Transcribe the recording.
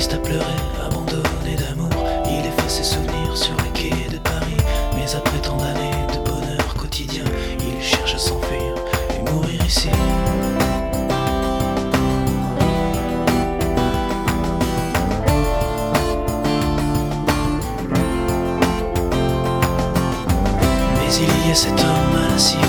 triste à pleurer, abandonné d'amour. Il efface ses souvenirs sur les quais de Paris. Mais après tant d'années de bonheur quotidien, il cherche à s'enfuir et mourir ici. Mais il y a cet homme à la cire